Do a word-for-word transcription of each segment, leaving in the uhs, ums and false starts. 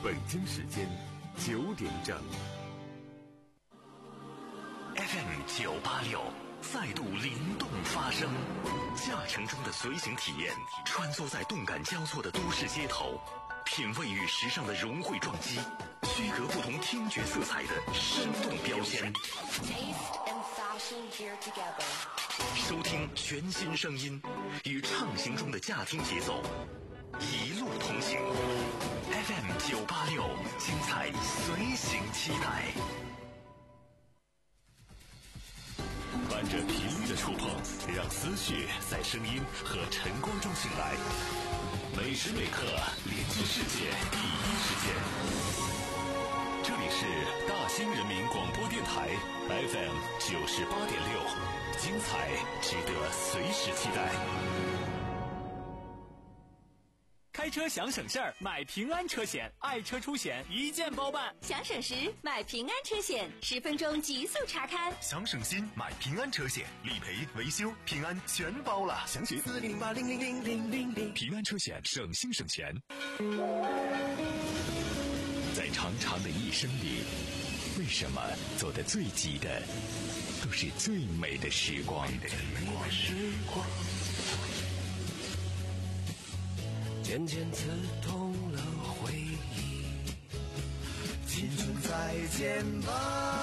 北京时间九点整。 F M 九八六再度灵动发声，驾乘中的随行体验，穿梭在动感交错的都市街头，品味与时尚的融汇撞击，区隔不同听觉色彩的生动标签。收听全新声音，与畅行中的驾听节奏，一路同行。F M 九八六，精彩随行期待。伴着频率的触碰，让思绪在声音和晨光中醒来。每时每刻连接世界第一时间。这里是大兴人民广播电台 F M 九十八点六，精彩值得随时期待。 开车想省事儿，买平安车险，爱车出险一键包办。 想省时买平安车险，十分钟极速查看。 想省心买平安车险，理赔维修平安全包了。详询四零八零零零零零零。平安车险，省心省钱。在长长的一生里，为什么走得最急的都是最美的时光？ 渐渐刺痛了回忆，青春再见吧，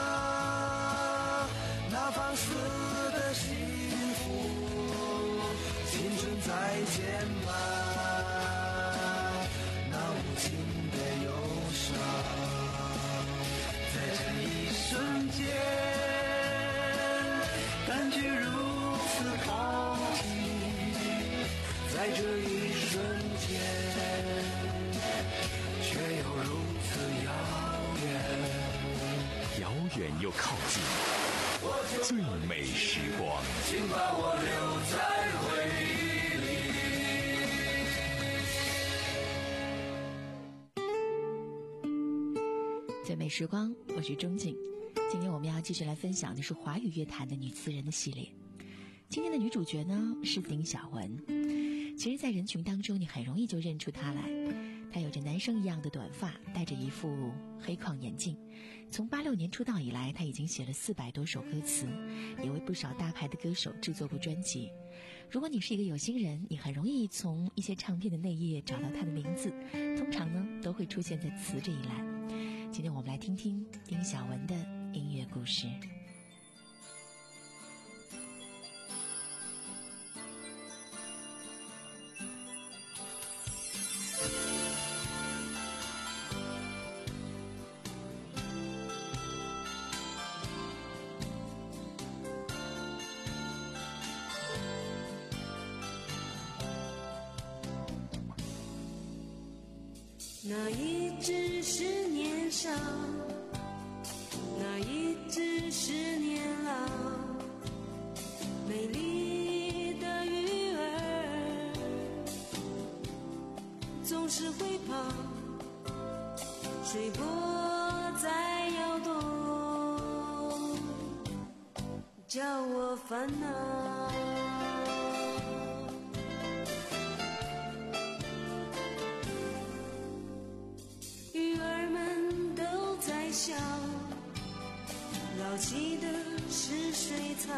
那放肆的幸福，青春再见吧，那无情的忧伤，在这一瞬间感觉如此靠近，在这一瞬间却又如此遥远， 遥远又靠近，最美时光， 请把我留在回忆里。最美时光，我是钟静。今天我们要继续来分享的是华语乐坛的女词人的系列。今天的女主角呢是丁晓雯。其实在人群当中你很容易就认出她来，她有着男生一样的短发，戴着一副黑框眼镜。从八六年出道以来，她已经写了四百多首歌词，也为不少大牌的歌手制作过专辑。如果你是一个有心人，你很容易从一些唱片的内页找到她的名字，通常呢都会出现在词这一栏。今天我们来听听丁晓雯的音乐故事。 那一只是年少，那一只是年老，美丽的鱼儿总是会跑，水波在摇动，叫我烦恼。笑，捞起的是水草，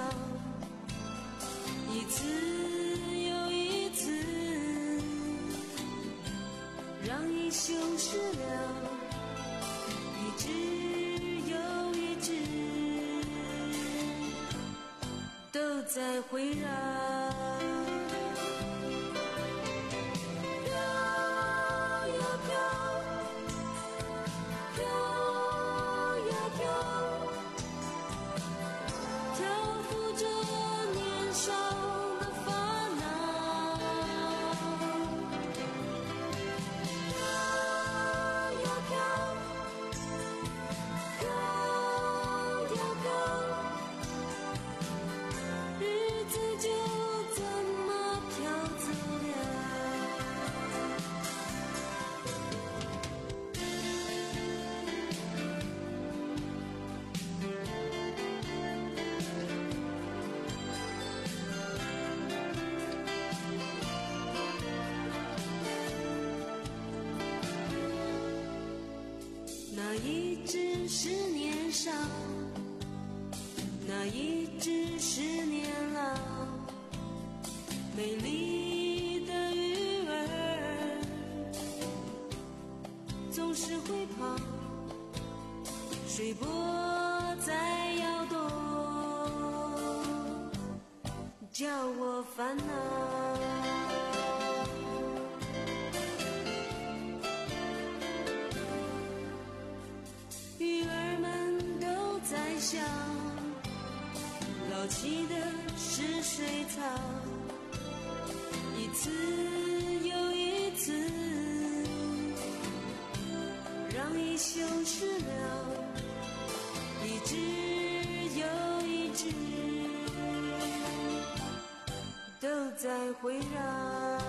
一次又一次，让衣袖湿了，一只又一只，都在回绕。日子就一直是年少，那一直是年老，美丽的鱼儿总是会跑，水波在摇动，叫我烦恼。鱼儿们都在笑，老气的是水草，一次又一次让一宿湿了，一只又一只都在回绕。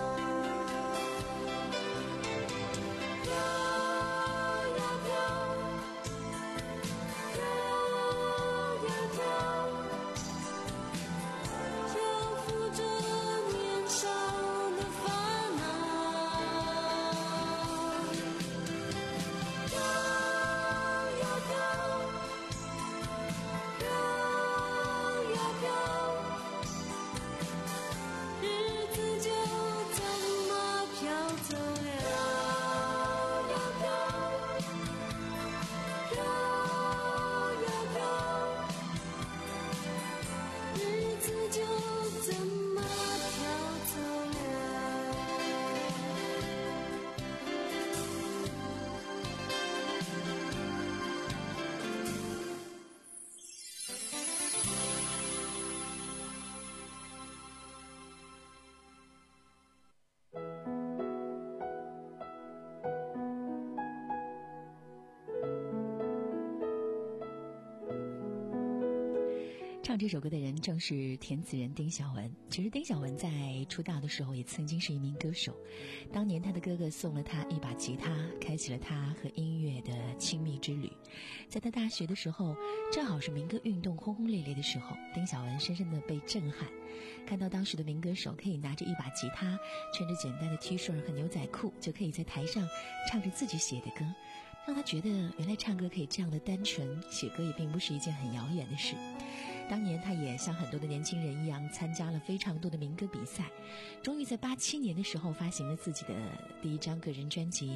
唱这首歌的人正是填词人丁晓文。其实丁晓文在出道的时候也曾经是一名歌手，当年他的哥哥送了他一把吉他，开启了他和音乐的亲密之旅。在他大学的时候，正好是民歌运动轰轰烈烈的时候，丁晓文深深的被震撼，看到当时的民歌手可以拿着一把吉他，穿着简单的 T 恤和牛仔裤，就可以在台上唱着自己写的歌，让他觉得原来唱歌可以这样的单纯，写歌也并不是一件很遥远的事。当年他也像很多的年轻人一样参加了非常多的民歌比赛，终于在八七年的时候发行了自己的第一张个人专辑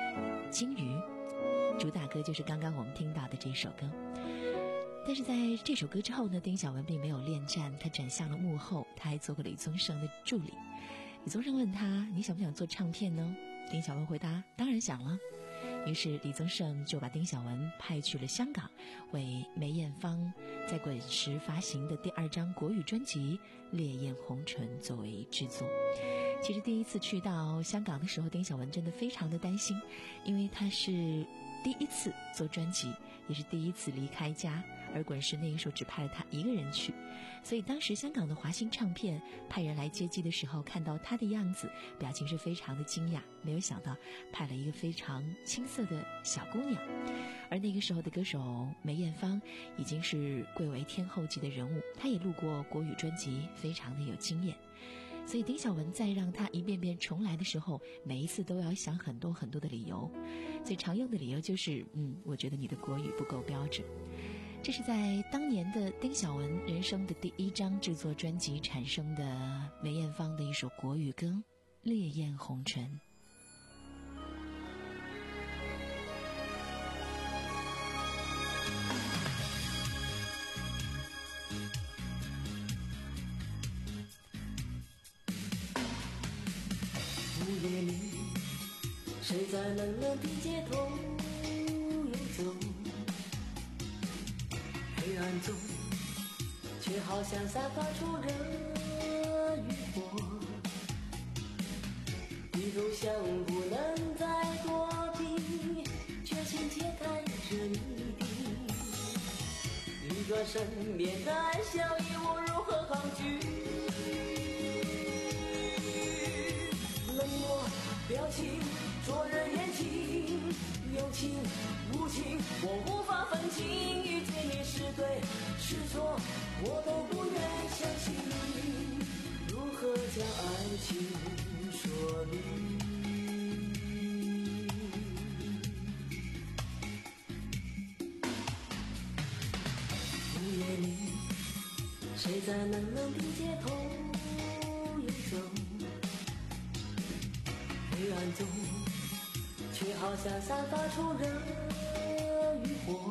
《金鱼》，主打歌就是刚刚我们听到的这首歌。但是在这首歌之后呢，丁晓文并没有恋战，他转向了幕后，他还做过李宗盛的助理。李宗盛问他，你想不想做唱片呢？丁晓文回答，当然想了。于是李宗盛就把丁晓文派去了香港，为梅艳芳在滚石发行的第二张国语专辑《烈焰红唇》作为制作。其实第一次去到香港的时候，丁晓文真的非常的担心，因为他是第一次做专辑，也是第一次离开家，而滚石那个时候只派了他一个人去，所以当时香港的华星唱片派人来接机的时候，看到他的样子，表情是非常的惊讶，没有想到派了一个非常青涩的小姑娘。而那个时候的歌手梅艳芳已经是贵为天后级的人物，她也录过国语专辑，非常的有经验。所以丁晓文在让他一遍遍重来的时候，每一次都要想很多很多的理由，最常用的理由就是嗯，我觉得你的国语不够标准。这是在当年的丁晓文人生的第一张制作专辑产生的梅艳芳的一首国语歌《烈焰红唇》。 午夜里，谁在冷冷的街头游走？黑暗中，却好像散发出热与火。低头想不能再躲避，却亲切看着你的。一转身，面带笑意，我如何抗拒？冷漠表情，灼热眼睛，有情无情，我无法分清。遇见你是对是错，我都不愿相信。如何将爱情说明？ 谁在冷冷的街头游走？黑暗中却好像散发出热与火，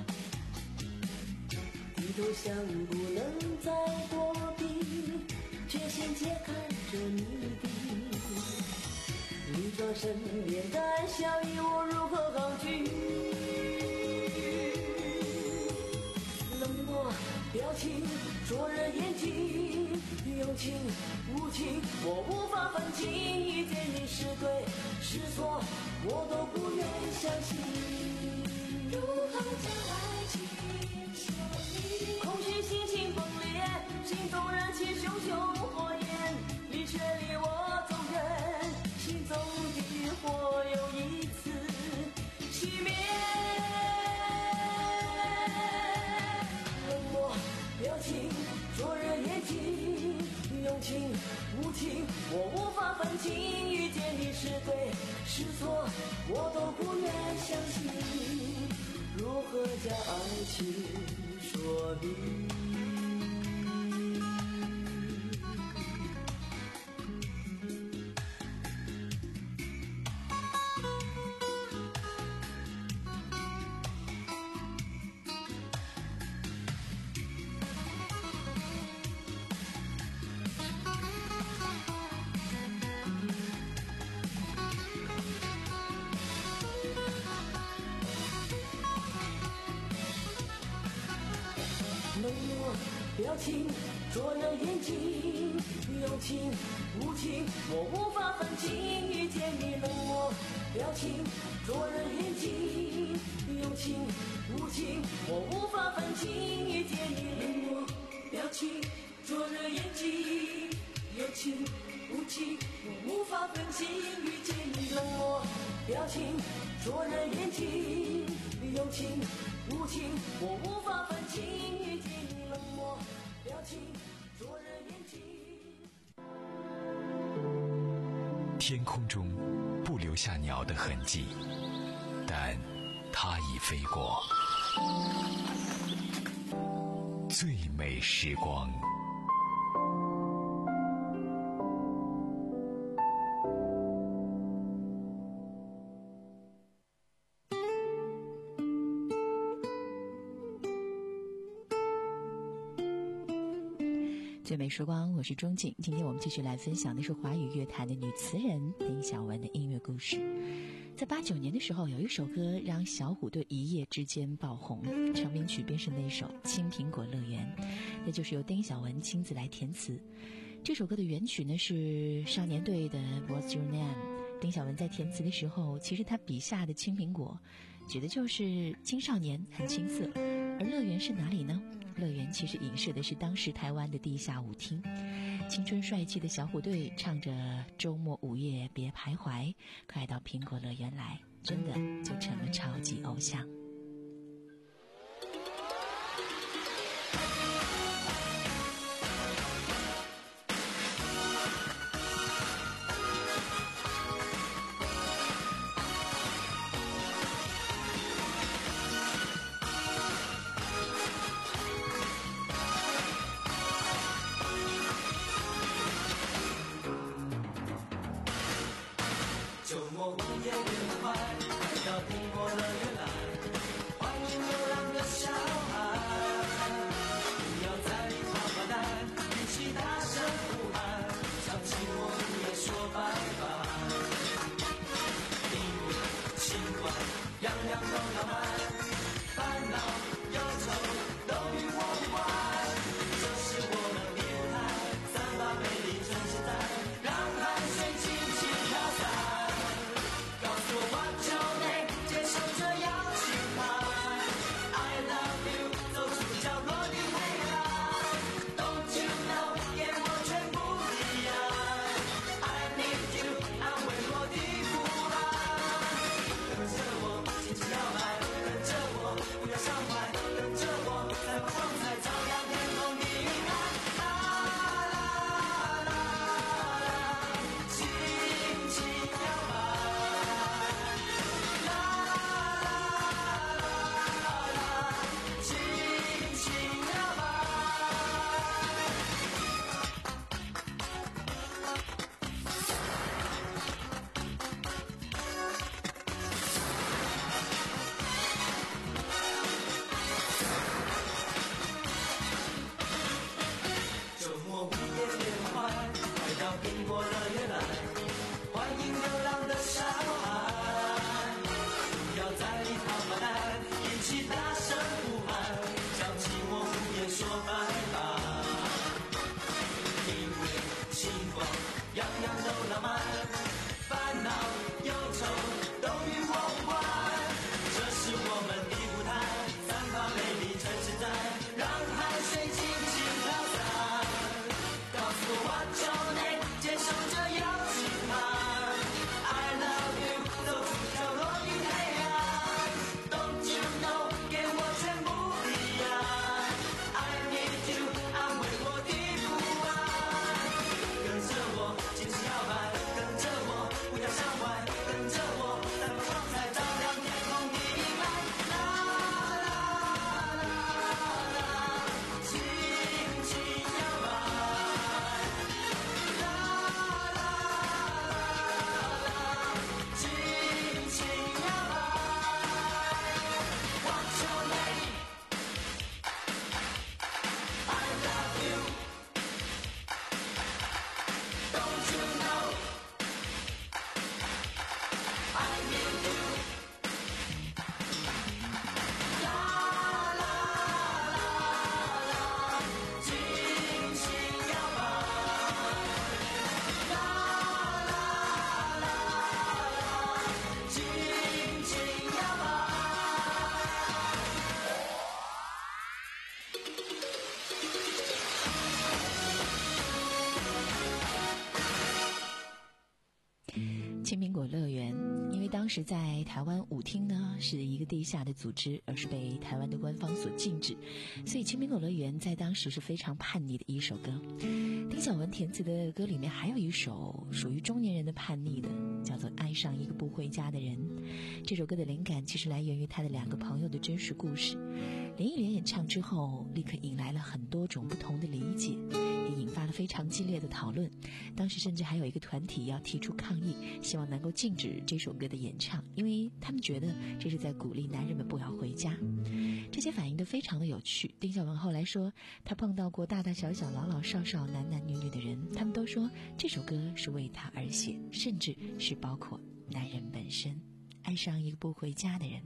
低头想不能再躲避，决心揭开这谜底。你装身边的暗笑意，我如何抗拒？冷漠表情，灼热眼睛，有情无情，我无法分清。遇见你是对是错，我都不愿相信。如何将爱情说明？空虚心情崩裂，心中燃起熊熊火焰，你却离我走远，心中的火又一次熄灭。冷漠表情，灼热眼睛，有情无情，我无法分清。遇见你是对是错，我都不愿相信。如何将爱情说明？冷漠表情，灼热眼睛，有情无情，我无法分清。遇见你，冷漠表情，灼热眼睛，有情无情，我无法分清。遇见你，冷漠表情，灼热眼睛，有情无情，我无法分清。遇见你，冷漠表情，灼热眼睛，有情无情，我无法分清。遇见你，冷漠表情，灼热眼睛。 天空中不留下鸟的痕迹，但它已飞过。最美时光。 最美时光，我是钟静。今天我们继续来分享的是华语乐坛的女词人丁晓雯的音乐故事。在八九年的时候，有一首歌让小虎队一夜之间爆红，成名曲便是那首《青苹果乐园》，那就是由丁晓雯亲自来填词。这首歌的原曲呢是少年队的 What's Your Name。丁晓雯在填词的时候，其实她笔下的青苹果指的就是青少年，很青涩。而乐园是哪里呢？乐园其实影射的是当时台湾的地下舞厅，青春帅气的小虎队唱着周末午夜别徘徊，快到苹果乐园来，真的就成了超级偶像。 周末午夜别徘徊，快到苹果乐园来， 为当时在台湾舞厅呢是一个地下的组织，而是被台湾的官方所禁止，所以青苹果乐园在当时是非常叛逆的一首歌。丁晓文填词的歌里面还有一首属于中年人的叛逆的，叫做《爱上一个不回家的人》。这首歌的灵感其实来源于他的两个朋友的真实故事。林忆莲演唱之后，立刻引来了很多种不同的理解，也引发了非常激烈的讨论。当时甚至还有一个团体要提出抗议，希望能够禁止这首歌的演唱，因为他们觉得这是在鼓励男人们不要回家。这些反应都非常的有趣。丁晓文后来说，他碰到过大大小小、老老少少、男男女女的人，他们都说这首歌是为他而写，甚至是包括男人本身。爱上一个不回家的人。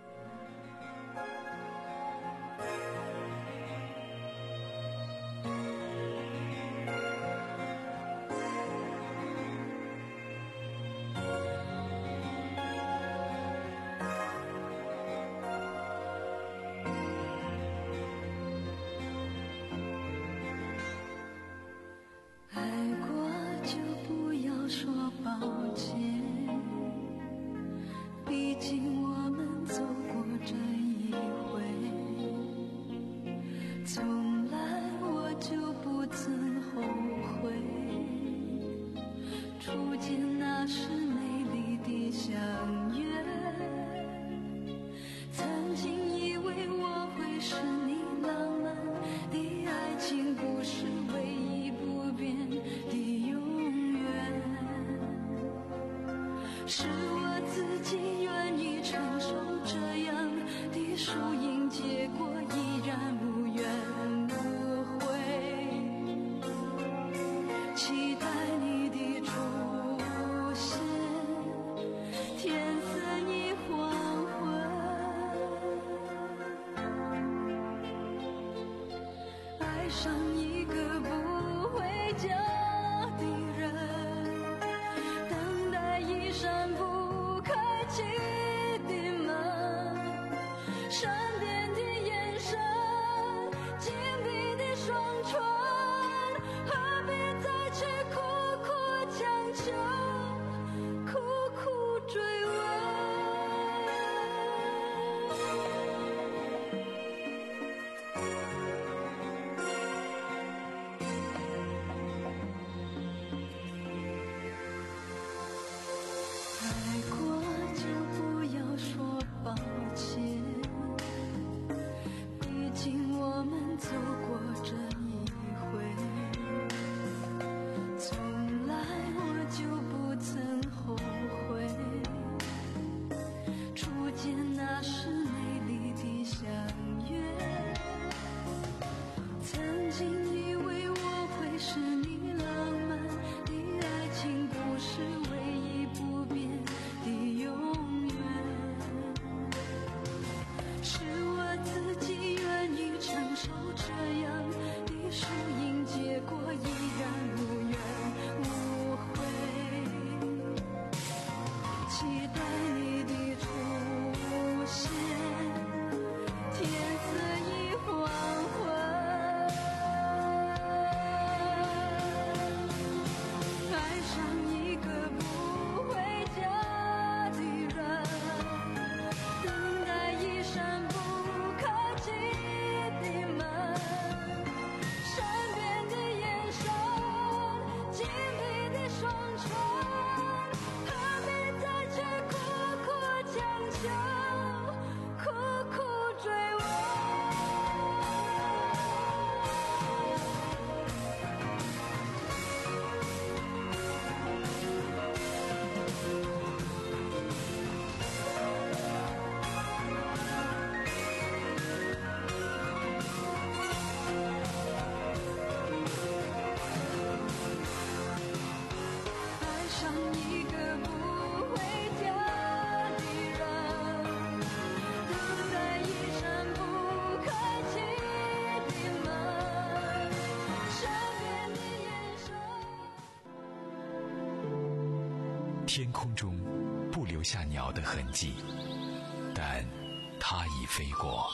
天空中不留下鸟的痕迹，但它已飞过。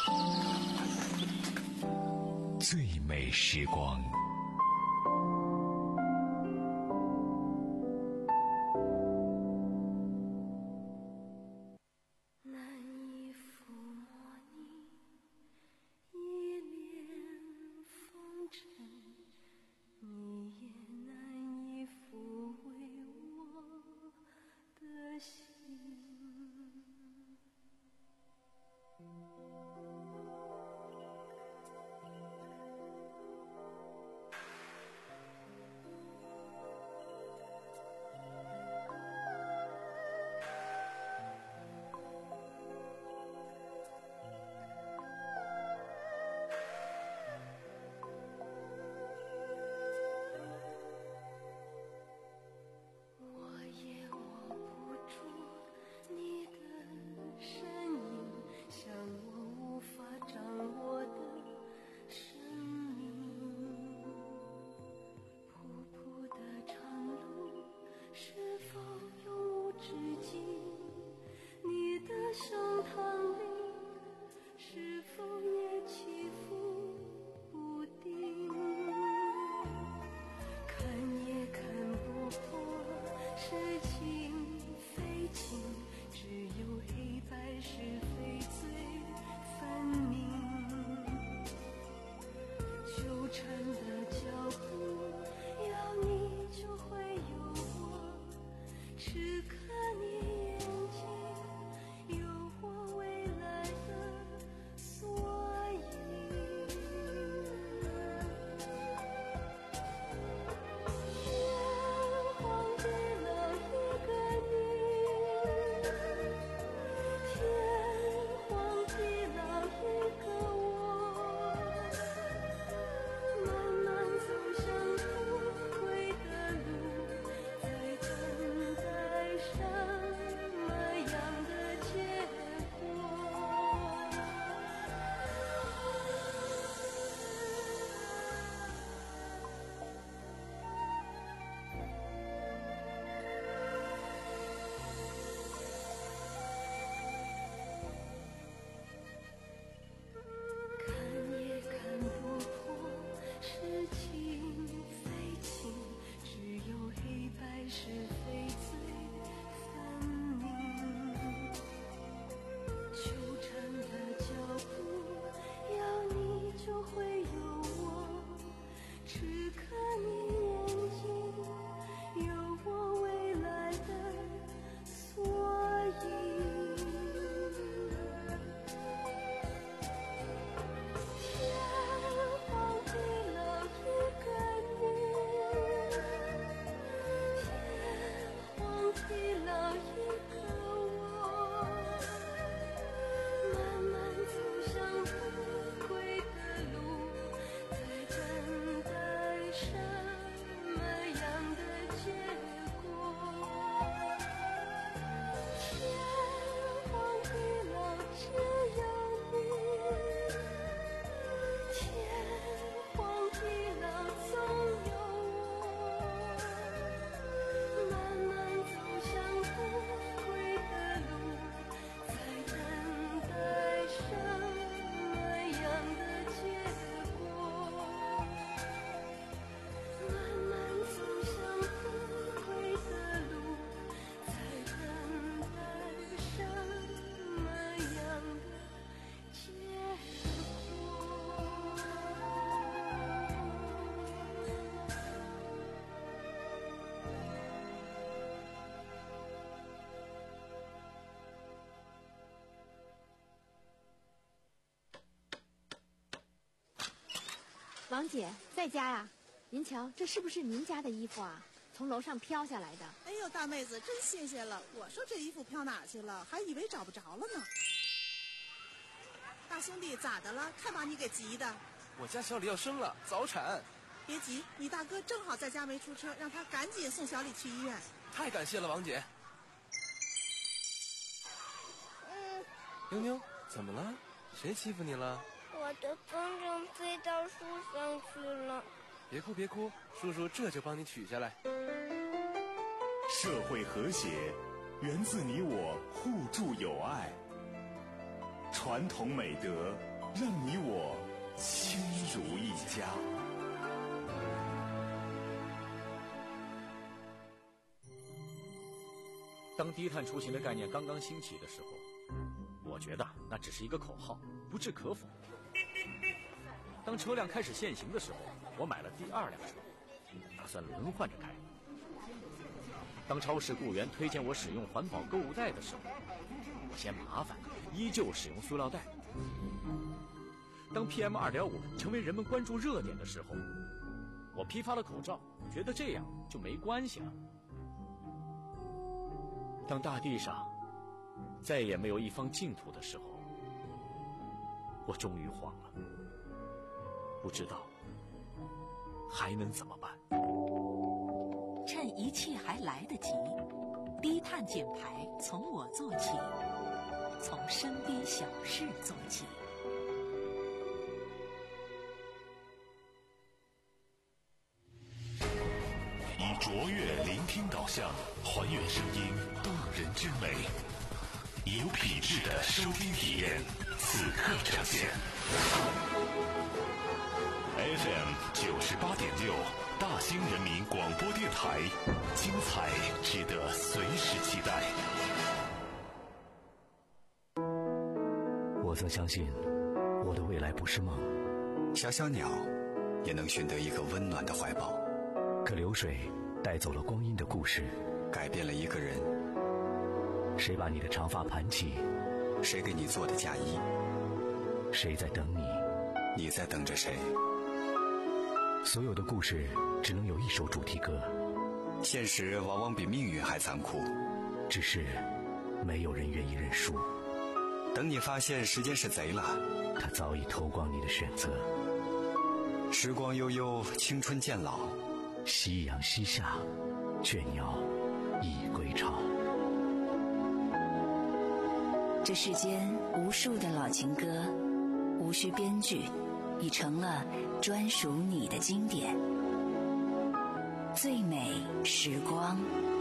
最美时光。 是情非情，只有黑白是非最分明。纠缠的脚步，要你就会有我，只看你眼睛，有我未来的缩影。天荒地老一个你，天荒地老一个我，慢慢走向不归的路，在等待什么样的结果。看也看不破，是情非情，只有黑白是非最分明。纠缠的脚步，要你就会有我，只看你眼睛，有我未来的缩影。天荒地老一个你，天荒地老一个我，慢慢走向不归的路，在等待什么样的结果。天荒地老只有你，天荒地老总有我，慢慢走向不归的路，在等待什么样的结果。慢慢走向不归的路，在等待什么样的结果。 王姐在家呀？您瞧，这是不是您家的衣服啊？从楼上飘下来的。 哎呦，大妹子真新鲜了！我说这衣服飘哪儿去了，还以为找不着了呢。大兄弟咋的了？看把你给急的。 我家小李要生了，早产。 别急，你大哥正好在家没出车，让他赶紧送小李去医院。 太感谢了，王姐。 嗯， 妞妞，怎么了？谁欺负你了？ 我的风筝飞到树上去了。 别哭别哭，叔叔这就帮你取下来。 社会和谐源自你我互助友爱，传统美德让你我亲如一家。 当低碳出行的概念刚刚兴起的时候，我觉得那只是一个口号，不置可否。当车辆开始限行的时候，我买了第二辆车，打算轮换着开。当超市雇员推荐我使用环保购物袋的时候，我嫌麻烦，依旧使用塑料袋。当 P M 二点五 成为人们关注热点的时候，我批发了口罩，觉得这样就没关系了。当大地上再也没有一方净土的时候，我终于慌了，不知道还能怎么办。 趁一切还来得及，低碳减排从我做起，从身边小事做起。 以卓越聆听导向，还原声音动人之美，以有品质的收听体验，此刻呈现。F M 九十八点六大兴人民广播电台，精彩值得随时期待。 我曾相信我的未来不是梦， 小小鸟也能寻得一个温暖的怀抱， 可流水带走了光阴的故事， 改变了一个人。 谁把你的长发盘起？ 谁给你做的嫁衣？ 谁在等你？ 你在等着谁？ 所有的故事只能有一首主题歌， 现实往往比命运还残酷， 只是没有人愿意认输。 等你发现时间是贼了， 他早已偷光你的选择。 时光悠悠，青春渐老， 夕阳西下，倦鸟已归巢。 这世间无数的老情歌，无需编剧，已成了专属你的经典。最美时光。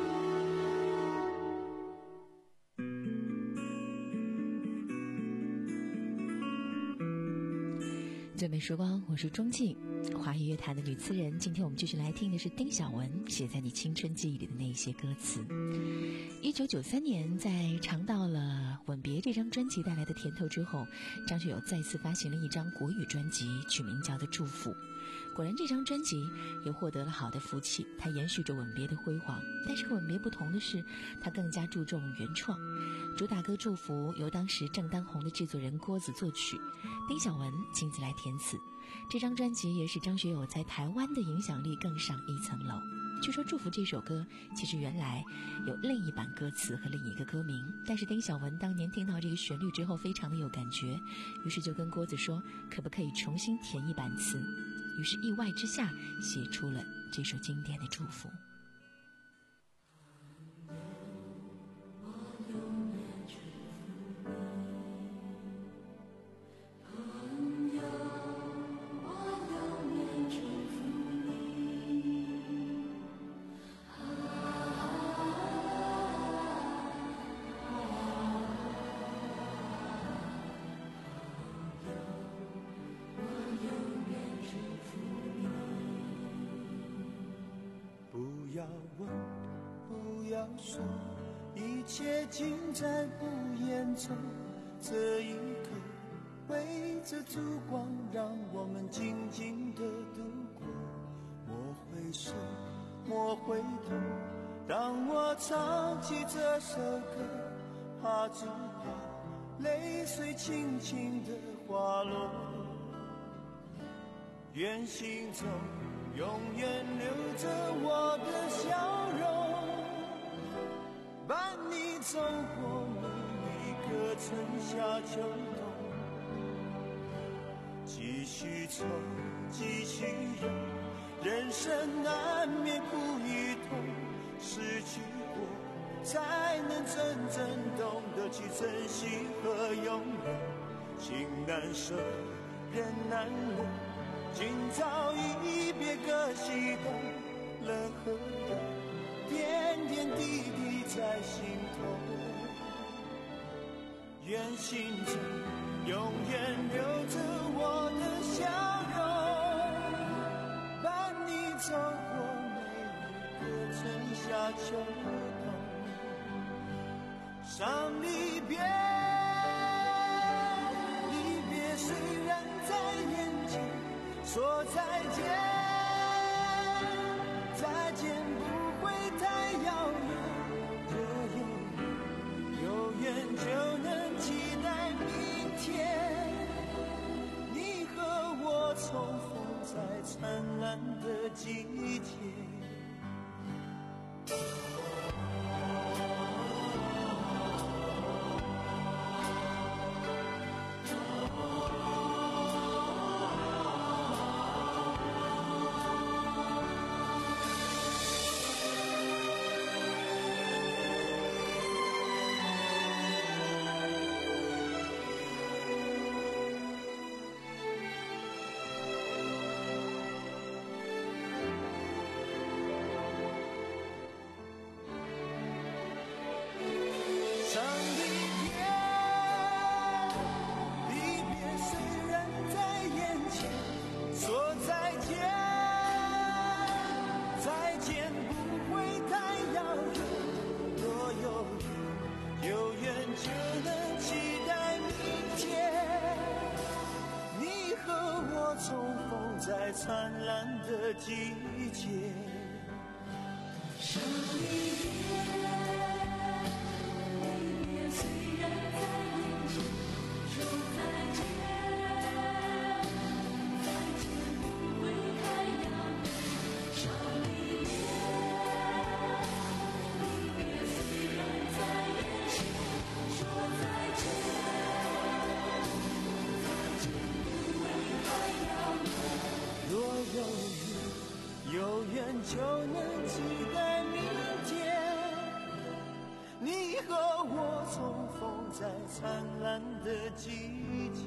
最美时光，我是钟静，华语乐坛的女词人。今天我们继续来听的是丁晓雯写在你青春记忆里的那些歌词。一九九三年，在尝到了《吻别》这张专辑带来的甜头之后，张学友再次发行了一张国语专辑，取名叫做《祝福》。果然，这张专辑也获得了好的福气，它延续着《吻别》的辉煌。但是，《吻别》不同的是，它更加注重原创。主打歌《祝福》由当时正当红的制作人郭子作曲，丁晓雯亲自来填词。这张专辑也使张学友在台湾的影响力更上一层楼。据说《祝福》这首歌其实原来有另一版歌词和另一个歌名，但是丁晓雯当年听到这个旋律之后非常的有感觉，于是就跟郭子说可不可以重新填一版词，于是意外之下写出了这首经典的《祝福》。 不要问，不要说，一切尽在不言中。这一刻，围着烛光，让我们静静地度过。莫回首，莫回头，当我唱起这首歌，怕只怕泪水轻轻地滑落。愿心中永远留着我的笑容，伴你走过每一个春夏秋冬。继续走，继续忍，人生难免苦与痛，失去过才能真正懂得去珍惜和拥有。情难舍，人难留，今朝一别各西东，人和人点点滴滴在心头。愿心中永远留着我的笑容，伴你走过每一个春夏秋冬。伤离别，离别虽然在眼前，说再见，再见不会太遥远，若有有缘就能期待明天，你和我重逢在灿烂的季节。 灿烂的季节。 上一夜，离别虽然在眼前，说再见，再见不会太遥远。上一夜，离别虽然在眼前，说再见，再见不会太遥远。 若有雨有缘就能期待明天，你和我重逢在灿烂的季节。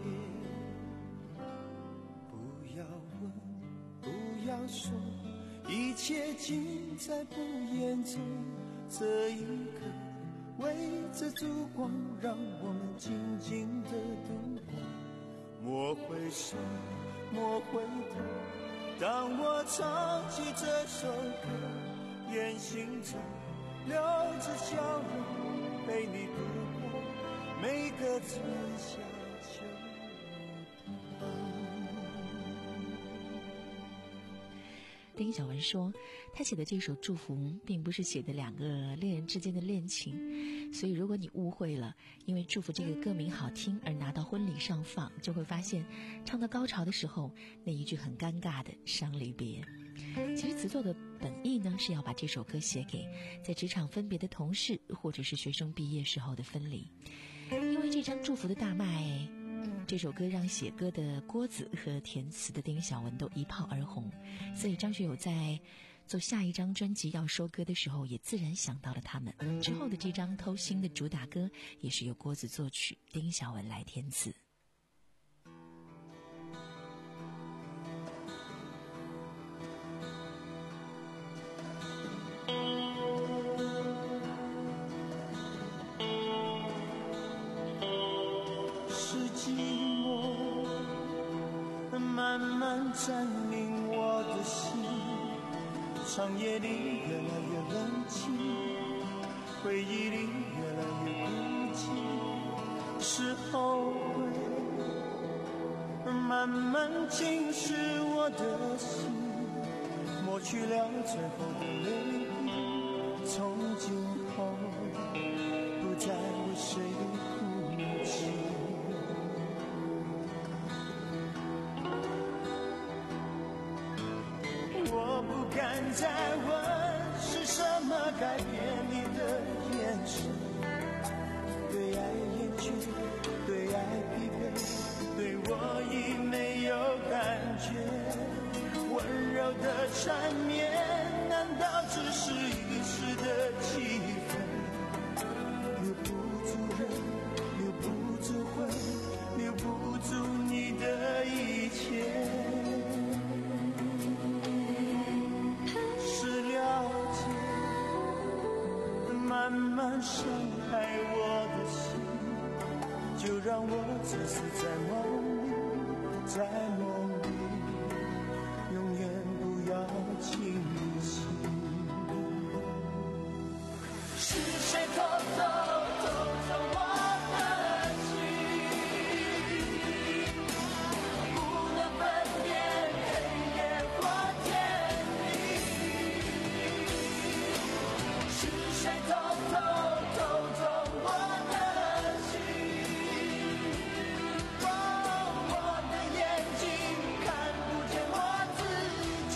不要问，不要说，一切尽在不言中。这一刻围着烛光，让我们静静地度过。莫回首，莫回头，当我唱起这首歌，愿心中留着笑容，陪你度过每个春夏秋冬。 丁小文说，他写的这首《祝福》并不是写的两个恋人之间的恋情，所以如果你误会了因为《祝福》这个歌名好听而拿到婚礼上放，就会发现唱到高潮的时候那一句很尴尬的伤离别。其实词作的本意呢，是要把这首歌写给在职场分别的同事，或者是学生毕业时候的分离。因为这张《祝福》的大卖，这首歌让写歌的郭子和填词的丁小文都一炮而红，所以张学友在做下一张专辑要收歌的时候，也自然想到了他们。之后的这张《偷心》的主打歌也是由郭子作曲，丁小文来填词。 慢慢占领我的心，长夜里越来越冷清，回忆里越来越孤寂，是后悔慢慢侵蚀我的心，抹去了最后的泪滴，从今后不再为谁哭泣。我不敢再问是什么改变你的眼神，对爱厌倦，对爱疲惫，对我已没有感觉。温柔的缠绵难道只是一时的气氛，留不住人，留不住魂，留不住你的一切。慢慢伤害我的心，就让我只是在梦里，在梦里，永远不要清醒。是谁偷偷偷走我的心，不能分辨黑夜或天明。是谁偷偷偷走我的心，哦，我的眼睛看不见我自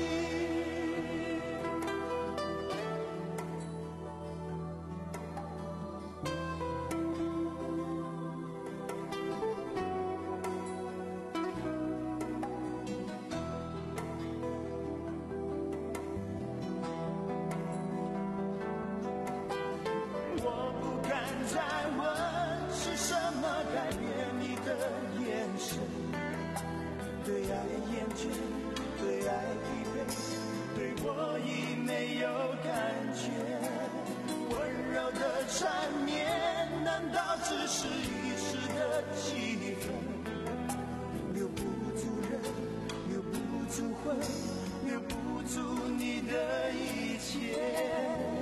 我不敢再问是什么改变你的眼神，对爱厌倦，对爱疲惫，对我已没有感觉。温柔的缠绵难道只是一时的气氛，留不住人，留不住魂，留不住你的一切。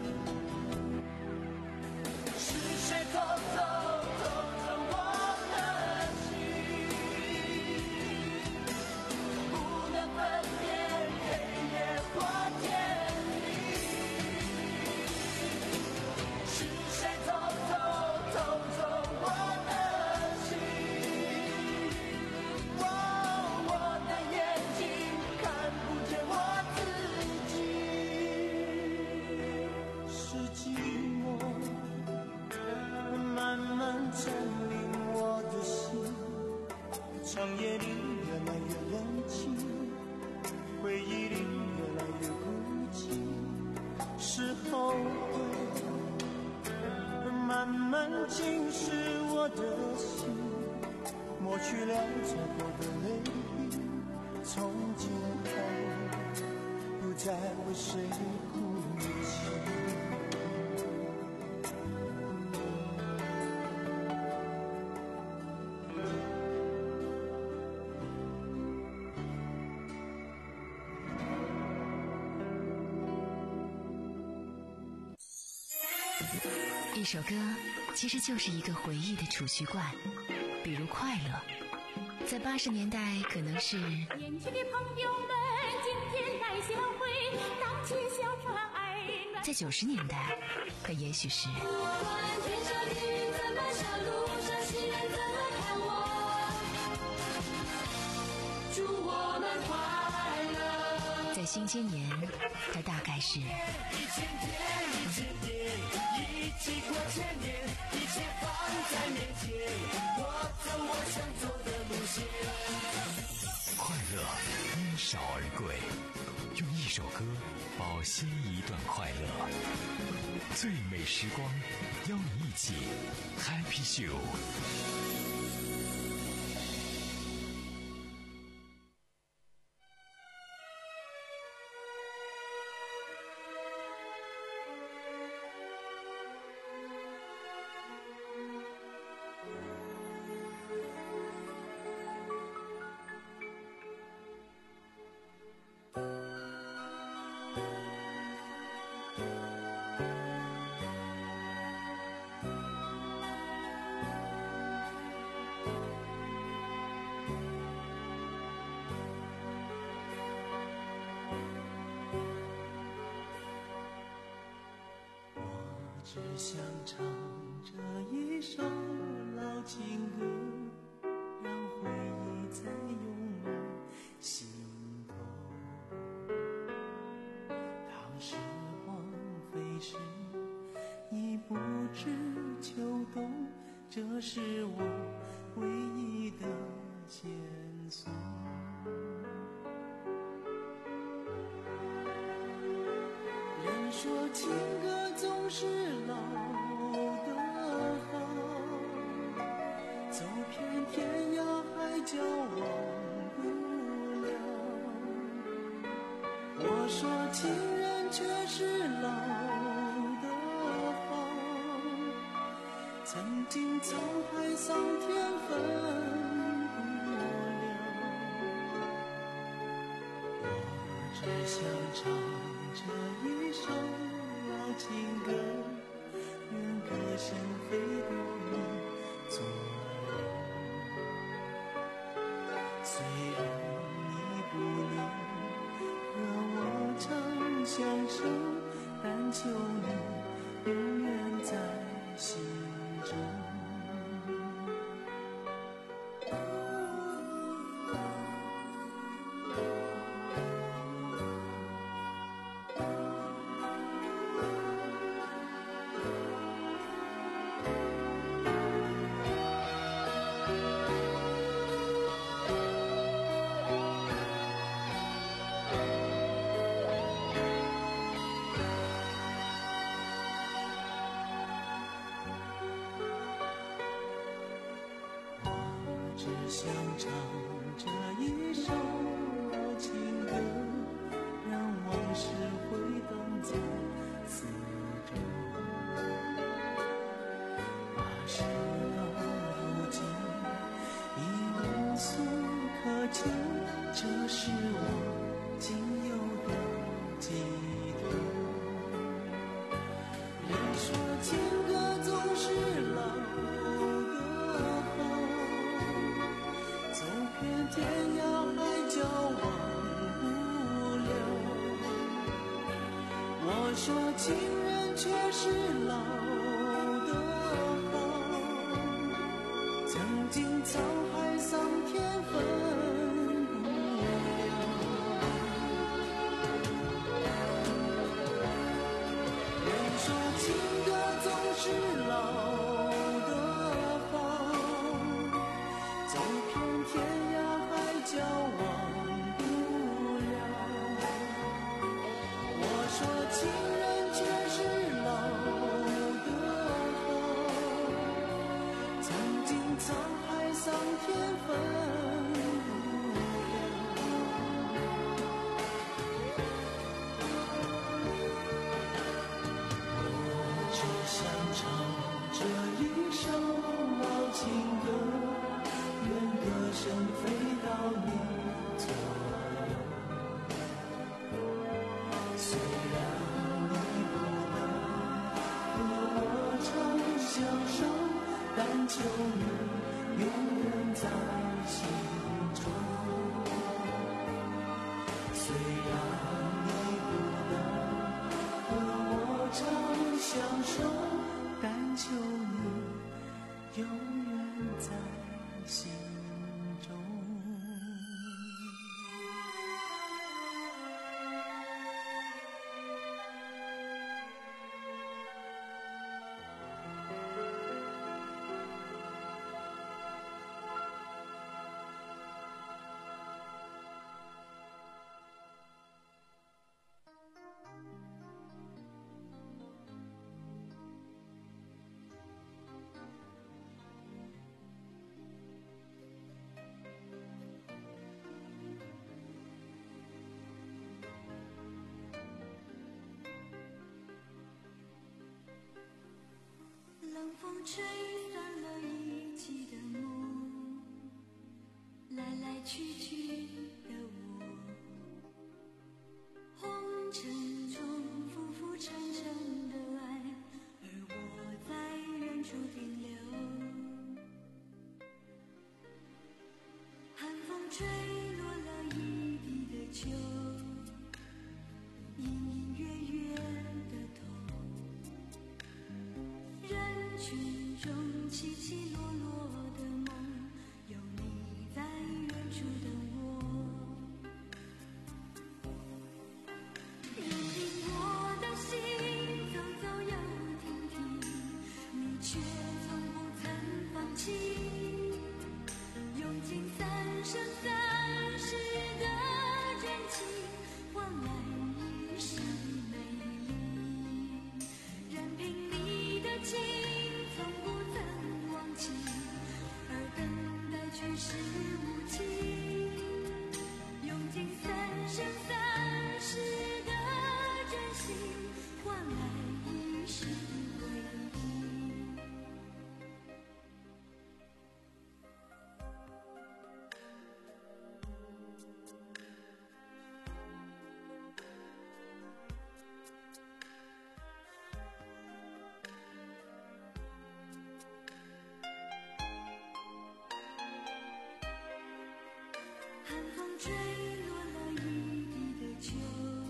是谁偷偷偷走我的夜里越来越冷清，回忆里越来越孤寂，是后悔慢慢侵蚀我的心，抹去了最后的泪滴，从今后不再为谁哭泣。 一首歌其实就是一个回忆的储蓄罐，比如快乐，在八十年代可能是年轻的朋友们今天来相会，荡起小船儿暖。 在九十年代可也许是不管天上的云怎么笑，路上行人怎么看我，祝我们快乐。 在新千年它大概是一千天一千年，一起过千年，一切放在面前，我走我想走的路线。 快乐因少而贵，用一首歌保鲜一段快乐。最美时光，邀你一起 Happy Show。 只想唱这一首老情歌，让回忆再涌满心头。当时光飞逝，已不知秋冬，这是我唯一的线索。人说情歌总是老的好，走遍天涯海角忘不了。我说情人却是老的好，曾经沧海桑田分不了。我只想唱这一首老情歌，愿歌声飞过你左右。虽然你不能和我长相守，但求你永远在心中。只想唱这一首老情歌，让往事回荡在四周。那时到如今已无所可求，这是我仅有的寄托。人说情歌总是老的好，走遍天涯海角忘不了。我说情人却是老的好，曾经沧海桑田分不了。人说情歌总是老的好，走遍天涯求你永远在心中。虽然你不能和我长相守，但求你永远在心中。 冷风吹散了一季的梦，来来去去的我，红尘中浮浮沉沉的爱，而我在远处停留。寒风吹落了一地的秋，隐隐约约的痛，人群中起起落落的梦，有你在远处等我。任凭我的心走走又停停，你却从不曾放弃，用尽三生三世的真情，换来一世美丽。任凭你的情从不曾忘记，而等待却是无情，用尽三生三世的真心，换来一世回忆。寒风吹落了一地的秋，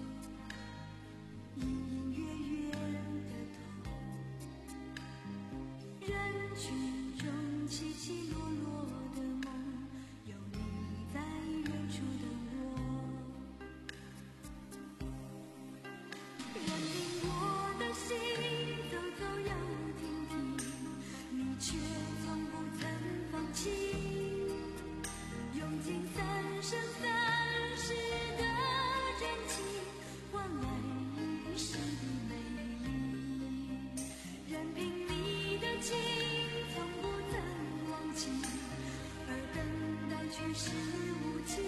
隐隐约约的痛，人群中起起落落的梦，有你在远处等我。任凭我的心走走又停停，你却从不曾放弃，用尽三生三世的真情，换来一世的美丽。任凭你的情从不曾忘记，而等待却是无情，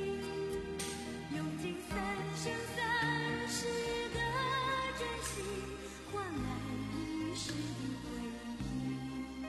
用尽三生三世的真心，换来一世的回忆。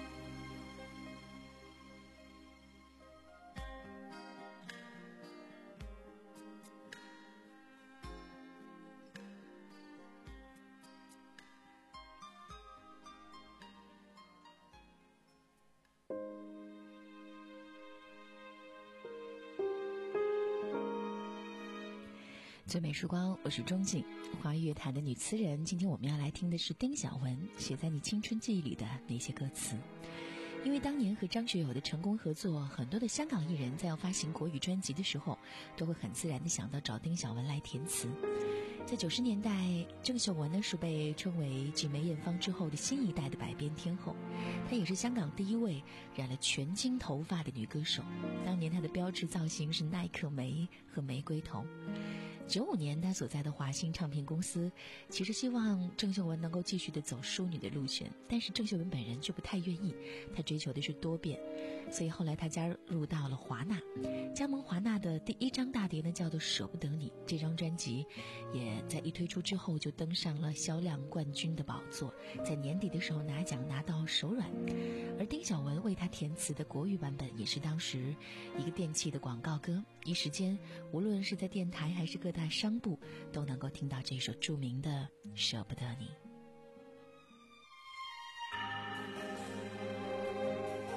最美时光，我是钟静，华语乐坛的女词人。今天我们要来听的是丁晓雯写在你青春记忆里的那些歌词。因为当年和张学友的成功合作，很多的香港艺人在要发行国语专辑的时候，都会很自然地想到找丁晓雯来填词。在九十年代，郑秀文呢是被称为继梅艳芳之后的新一代的百变天后，她也是香港第一位染了全金头发的女歌手。当年她的标志造型是耐克眉和玫瑰头。九五年他所在的华星唱片公司其实希望郑秀文能够继续的走淑女的路线，但是郑秀文本人就不太愿意，她追求的是多变，所以后来她加入到了华纳。加盟华纳的第一张大碟呢叫做《舍不得你》，这张专辑也在一推出之后就登上了销量冠军的宝座，在年底的时候拿奖拿到手软。而丁晓雯为他填词的国语版本也是当时一个电器的广告歌，一时间无论是在电台还是各大商部都能够听到这首著名的《舍不得你》。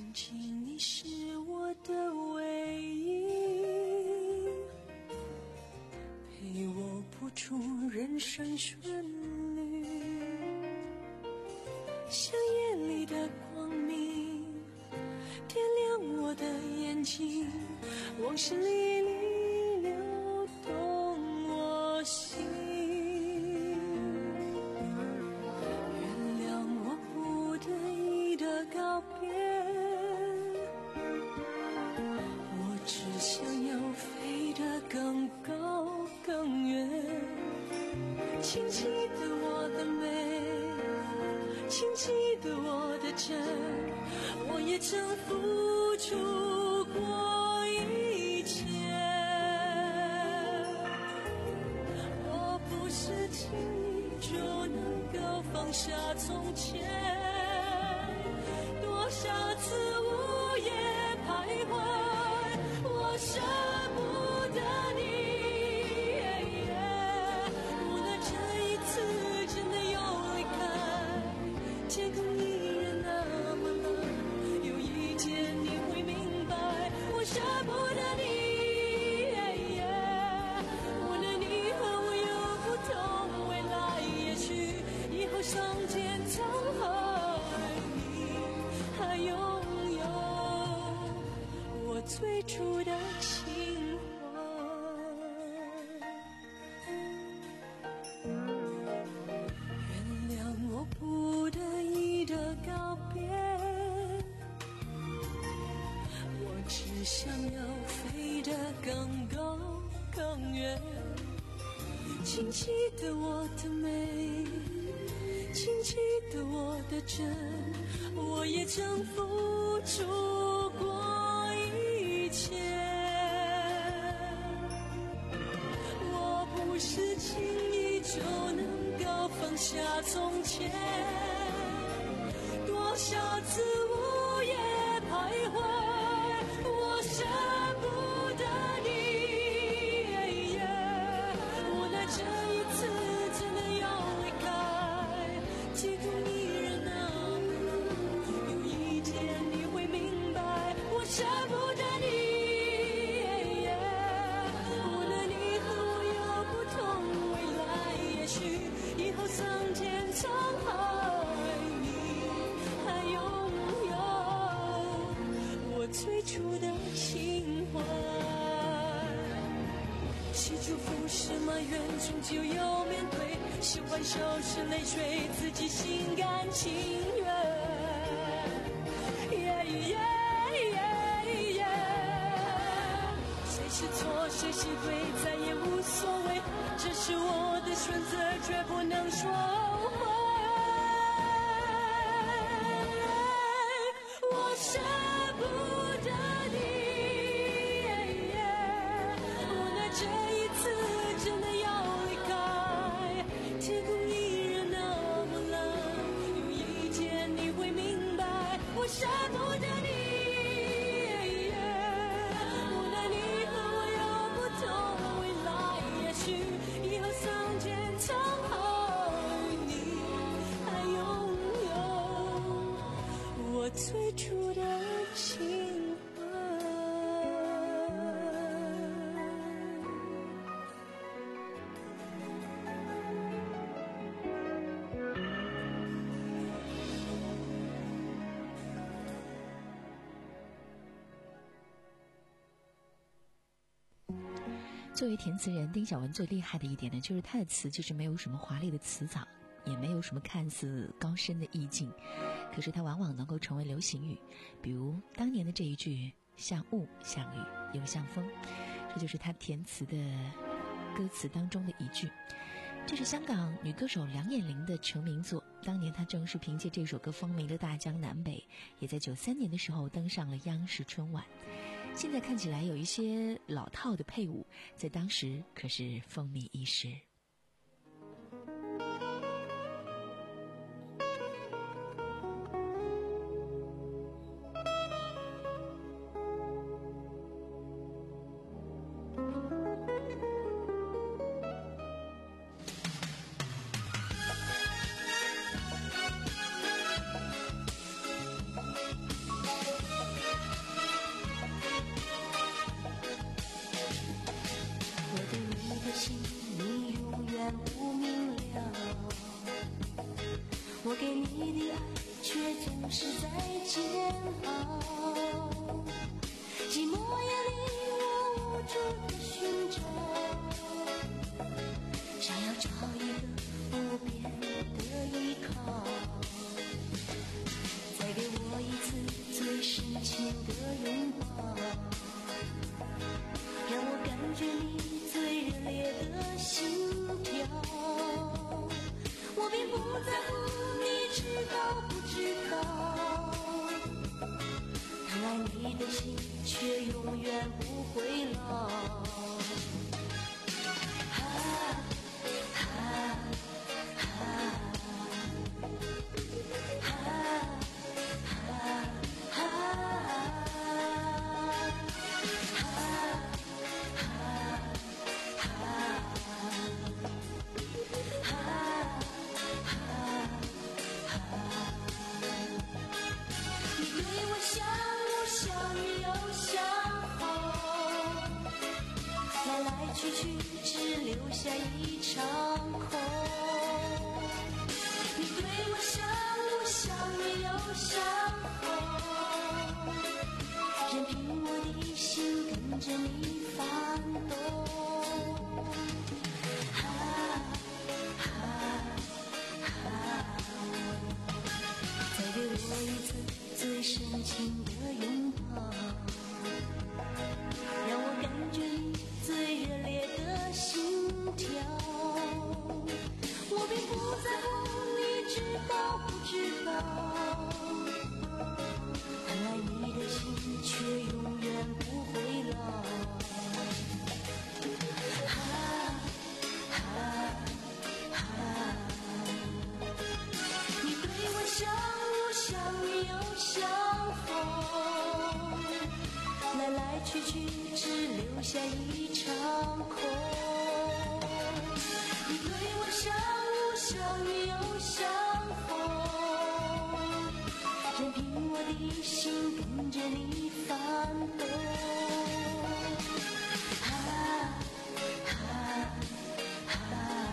曾经你是我的唯一，陪我谱出人生旋律，像夜里的光明点亮我的眼睛，往事历历流动我心。原谅我不得已的告别，我只想要飞得更高更远。请记得我的美，请记得我的真，我也曾付出过一切。我不是轻易就能够放下从前，多少次午夜徘徊，我舍不得你。无奈这一次真的又离开，天空依然那么蓝，有一天你会明白，我舍不得你。无论你和我有不同未来，也许以后相见沧海，你还拥有我最初的情怀。原谅我不得已的告别，我只想要飞得更高更远。请记得我的美，请记得我的真，我也曾付出过一切。我不是轻易就能够放下从前，多少次午夜徘徊，我舍不得你。无奈这一次真的要离开，天空依然那么蓝，有一天你会明白，我舍不得你。无论你和我有不同未来，也许以后相见沧海，你还拥有我最初的情怀。是祝福是埋怨，终究要面对，是欢笑是泪水，自己心甘情愿。yeah, yeah, yeah, yeah 谁是错谁是对再也无所谓，这是我的选择，绝不能说谎。我舍不得你，无奈这一次真的要离开，天空依然那么蓝，有一天你会明白，我舍不得你。无奈你和我有不同未来，也许以后相见沧海，你还拥有我最初的情怀。 作为填词人，丁晓文最厉害的一点呢，就是他的词就是没有什么华丽的词藻，也没有什么看似高深的意境，可是他往往能够成为流行语，比如当年的这一句像雾像雨又像风，这就是他填词的歌词当中的一句。这是香港女歌手梁艳玲的成名作，当年她正是凭借这首歌风靡了大江南北，也在九三年的时候登上了央视春晚。现在看起来有一些老套的配舞，在当时可是风靡一时。 我给你的爱却总是在煎熬，寂寞夜里我无助的寻找，想要找一个不变的依靠，再给我一次最深情的拥抱，让我感觉你最热烈的心跳，我并不在乎你知道不知道，疼爱你的心却永远不会老。啊啊啊啊啊你对我像雾像雨又像风，来来去去只留下一场空。你对我像雾像雨又像风，任凭我的心跟着你翻动。啊啊啊！再给我一次最深情的拥抱，让我感觉你最热烈的心跳，我并不在乎你知道不知道，疼爱你的心却永远不会老。啊啊啊！你对我像雾像雨又像风，来来去去只留下一场空。你对我像雾像雨又像风，任凭我的心跟着你翻动。啊啊啊！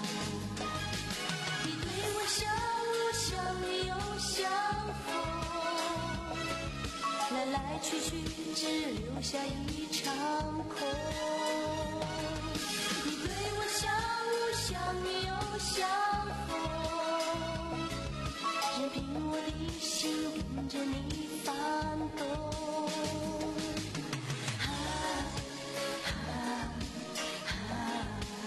你对我像雾像雨又像风，来来去去只留下一场空。你对我像雾像雨又像风，任凭我的心跟着你翻动。啊啊啊！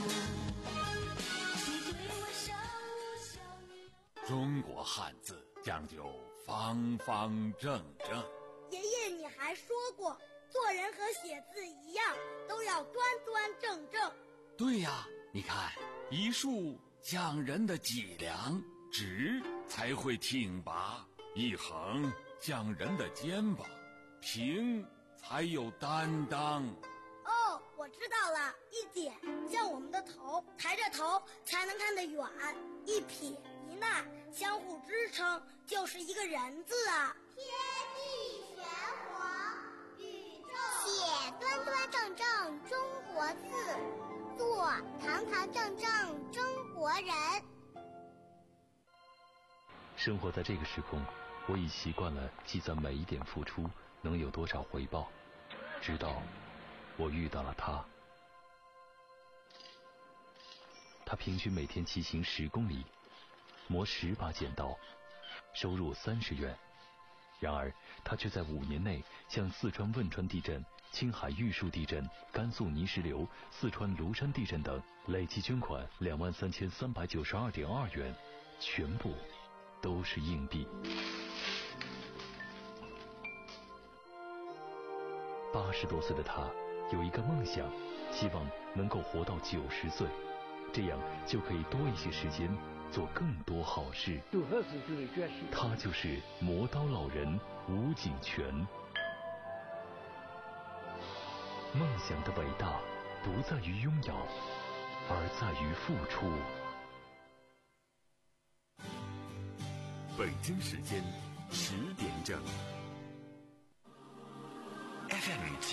你对我像雾像雨。 中国汉字讲究方方正正。 爷爷，你还说过，做人和写字一样，都要端端正正。 对呀，你看，一竖讲人的脊梁，直才会挺拔；一横讲人的肩膀，平才有担当。 哦，我知道了，一点像我们的头，抬着头才能看得远；一撇一捺相互支撑，就是一个人字啊。 天地玄黄，宇宙写端端正正中国字，做堂堂正正中国人。 生活在这个时空，我已习惯了计算每一点付出能有多少回报，直到我遇到了他。他平均每天骑行十公里，磨十把剪刀，收入三十元。然而他却在五年内向四川汶川地震、青海玉树地震、甘肃泥石流、四川庐山地震等累计捐款两万三千三百九十二点二元，全部都是硬币。八十多岁的他有一个梦想，希望能够活到九十岁，这样就可以多一些时间做更多好事。他就是磨刀老人吴景全。梦想的伟大不在于拥有，而在于付出。 北京时间十点整。